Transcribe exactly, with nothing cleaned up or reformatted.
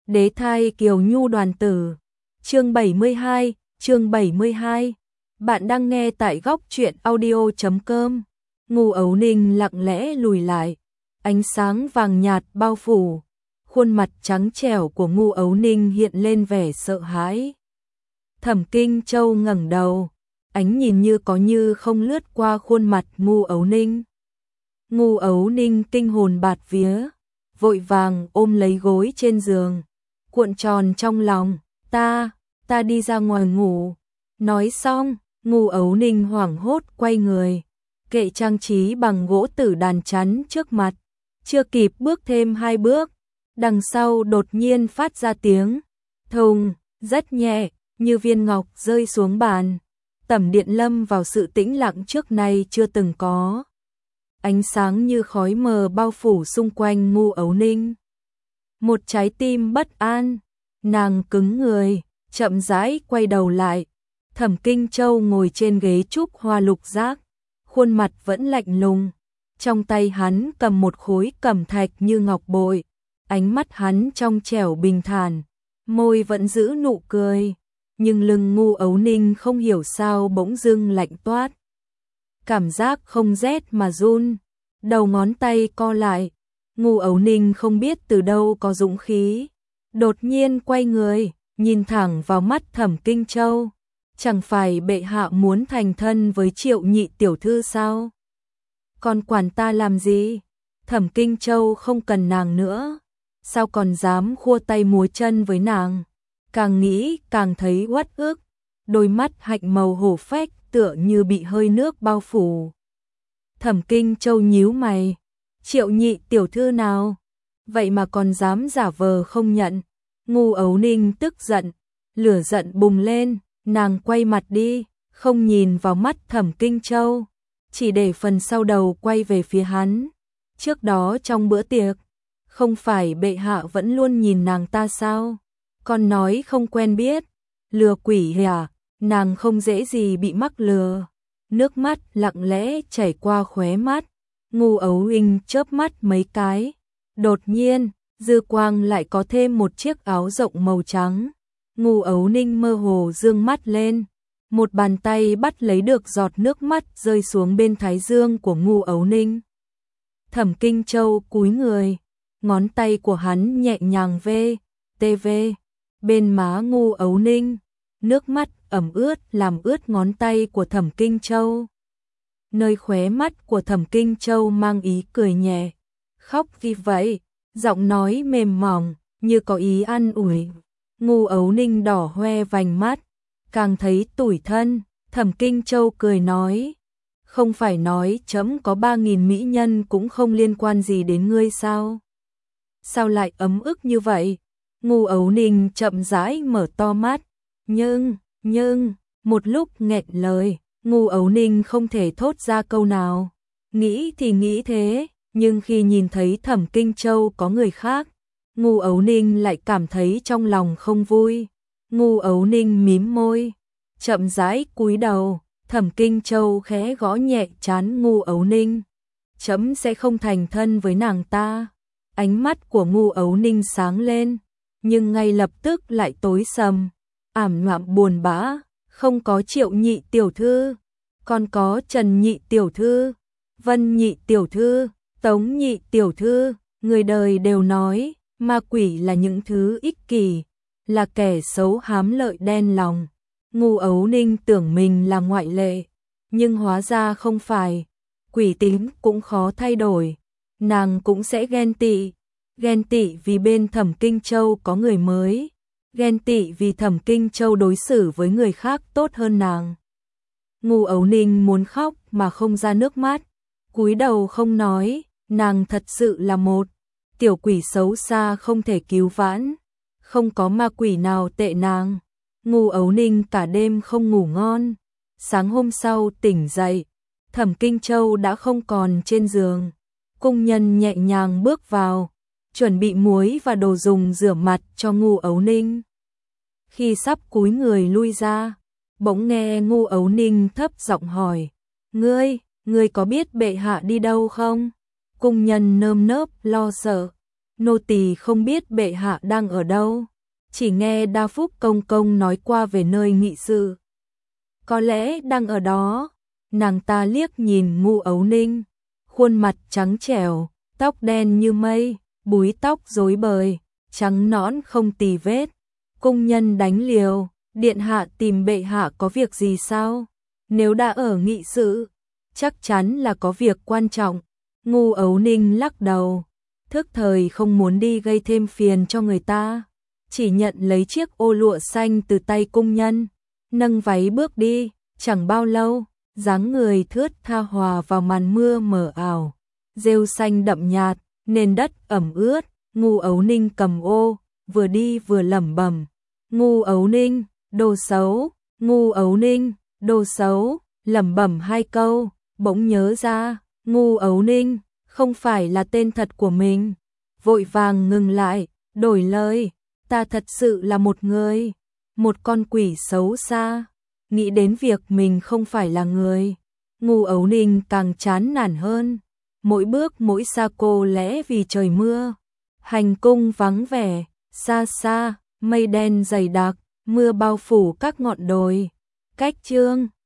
Đế thai Kiều Nhu đoàn tử. Chương bảy mươi hai, chương bảy mươi hai. Bạn đang nghe tại góc truyện audio chấm com. Ngô Ấu Ninh lặng lẽ lùi lại, ánh sáng vàng nhạt bao phủ, khuôn mặt trắng trẻo của Ngô Ấu Ninh hiện lên vẻ sợ hãi. Thẩm Kinh Châu ngẩng đầu, ánh nhìn như có như không lướt qua khuôn mặt Ngô Ấu Ninh. Ngô Ấu Ninh kinh hồn bạt vía, vội vàng ôm lấy gối trên giường, cuộn tròn trong lòng, ta, ta đi ra ngoài ngủ. Nói xong, Ngô Ấu Ninh hoảng hốt quay người, kệ trang trí bằng gỗ tử đàn chắn trước mặt, chưa kịp bước thêm hai bước, đằng sau đột nhiên phát ra tiếng thùng, rất nhẹ, như viên ngọc rơi xuống bàn. Tẩm điện lâm vào sự tĩnh lặng trước nay chưa từng có. Ánh sáng như khói mờ bao phủ xung quanh Ngô Ấu Ninh. Một trái tim bất an, nàng cứng người, chậm rãi quay đầu lại. Thẩm Kinh Châu ngồi trên ghế trúc hoa lục giác, khuôn mặt vẫn lạnh lùng. Trong tay hắn cầm một khối cẩm thạch như ngọc bội, ánh mắt hắn trong trẻo bình thản, môi vẫn giữ nụ cười. Nhưng lưng Ngô Ấu Ninh không hiểu sao bỗng dưng lạnh toát. Cảm giác không rét mà run, đầu ngón tay co lại. Ngô Ấu Ninh không biết từ đâu có dũng khí, đột nhiên quay người, nhìn thẳng vào mắt Thẩm Kinh Châu. Chẳng phải bệ hạ muốn thành thân với Triệu nhị tiểu thư sao? Còn quản ta làm gì? Thẩm Kinh Châu không cần nàng nữa, sao còn dám khua tay múa chân với nàng? Càng nghĩ càng thấy uất ức, đôi mắt hạnh màu hổ phách tựa như bị hơi nước bao phủ. Thẩm Kinh Châu nhíu mày, Triệu nhị tiểu thư nào? Vậy mà còn dám giả vờ không nhận. Ngô Ấu Ninh tức giận, lửa giận bùng lên, nàng quay mặt đi, không nhìn vào mắt Thẩm Kinh Châu, chỉ để phần sau đầu quay về phía hắn. Trước đó trong bữa tiệc, không phải bệ hạ vẫn luôn nhìn nàng ta sao? Còn nói không quen biết, lừa quỷ hả? Nàng không dễ gì bị mắc lừa. Nước mắt lặng lẽ chảy qua khóe mắt. Ngô Ấu Ninh chớp mắt mấy cái, đột nhiên dư quang lại có thêm một chiếc áo rộng màu trắng. Ngô Ấu Ninh mơ hồ dương mắt lên, một bàn tay bắt lấy được giọt nước mắt rơi xuống bên thái dương của Ngô Ấu Ninh. Thẩm Kinh Châu cúi người, ngón tay của hắn nhẹ nhàng vê, tê vê bên má Ngô Ấu Ninh, nước mắt ẩm ướt làm ướt ngón tay của Thẩm Kinh Châu. Nơi khóe mắt của Thẩm Kinh Châu mang ý cười nhẹ. Khóc gì vậy? Giọng nói mềm mỏng, như có ý an ủi. Ngô Ấu Ninh đỏ hoe vành mắt, càng thấy tủi thân. Thẩm Kinh Châu cười nói, không phải nói chấm có ba nghìn mỹ nhân cũng không liên quan gì đến ngươi sao? Sao lại ấm ức như vậy? Ngô Ấu Ninh chậm rãi mở to mắt, nhưng, nhưng, một lúc nghẹn lời, Ngô Ấu Ninh không thể thốt ra câu nào. Nghĩ thì nghĩ thế, nhưng khi nhìn thấy Thẩm Kinh Châu có người khác, Ngô Ấu Ninh lại cảm thấy trong lòng không vui. Ngô Ấu Ninh mím môi, chậm rãi cúi đầu. Thẩm Kinh Châu khẽ gõ nhẹ trán Ngô Ấu Ninh. Chấm sẽ không thành thân với nàng ta. Ánh mắt của Ngô Ấu Ninh sáng lên, nhưng ngay lập tức lại tối sầm, ảm đạm buồn bã. Không có Triệu nhị tiểu thư, còn có Trần nhị tiểu thư, Vân nhị tiểu thư, Tống nhị tiểu thư. Người đời đều nói ma quỷ là những thứ ích kỷ, là kẻ xấu hám lợi đen lòng. Ngô Ấu Ninh tưởng mình là ngoại lệ, nhưng hóa ra không phải. Quỷ tính cũng khó thay đổi, nàng cũng sẽ ghen tị. Ghen tị vì bên Thẩm Kinh Châu có người mới, ghen tị vì Thẩm Kinh Châu đối xử với người khác tốt hơn nàng. Ngô Ấu Ninh muốn khóc mà không ra nước mắt, cúi đầu không nói. Nàng thật sự là một tiểu quỷ xấu xa không thể cứu vãn, không có ma quỷ nào tệ nàng. Ngô Ấu Ninh cả đêm không ngủ ngon. Sáng hôm sau tỉnh dậy, Thẩm Kinh Châu đã không còn trên giường. Cung nhân nhẹ nhàng bước vào, chuẩn bị muối và đồ dùng rửa mặt cho Ngô Ấu Ninh. Khi sắp cúi người lui ra, bỗng nghe Ngô Ấu Ninh thấp giọng hỏi, Ngươi, ngươi có biết bệ hạ đi đâu không? Cung nhân nơm nớp lo sợ, nô tỳ không biết bệ hạ đang ở đâu, chỉ nghe Đa Phúc công công nói qua về nơi nghị sự. Có lẽ đang ở đó. Nàng ta liếc nhìn Ngu Ấu Ninh, khuôn mặt trắng trẻo, tóc đen như mây, búi tóc rối bời, trắng nõn không tì vết. Cung nhân đánh liều, điện hạ tìm bệ hạ có việc gì sao? Nếu đã ở nghị sự, chắc chắn là có việc quan trọng. Ngu Ấu Ninh lắc đầu, thức thời không muốn đi gây thêm phiền cho người ta, chỉ nhận lấy chiếc ô lụa xanh từ tay cung nhân, nâng váy bước đi. Chẳng bao lâu, dáng người thướt tha hòa vào màn mưa mờ ảo, rêu xanh đậm nhạt, nền đất ẩm ướt. Ngu Ấu Ninh cầm ô, vừa đi vừa lẩm bẩm, Ngu Ấu Ninh, đồ xấu, Ngu Ấu Ninh, đồ xấu, lẩm bẩm hai câu, bỗng nhớ ra, Ngu Ấu Ninh không phải là tên thật của mình, vội vàng ngừng lại, đổi lời, ta thật sự là một người, một con quỷ xấu xa. Nghĩ đến việc mình không phải là người, Ngu Ấu Ninh càng chán nản hơn, mỗi bước mỗi xa cô lẽ vì trời mưa. Hành cung vắng vẻ, xa xa, mây đen dày đặc, mưa bao phủ các ngọn đồi. Cách chương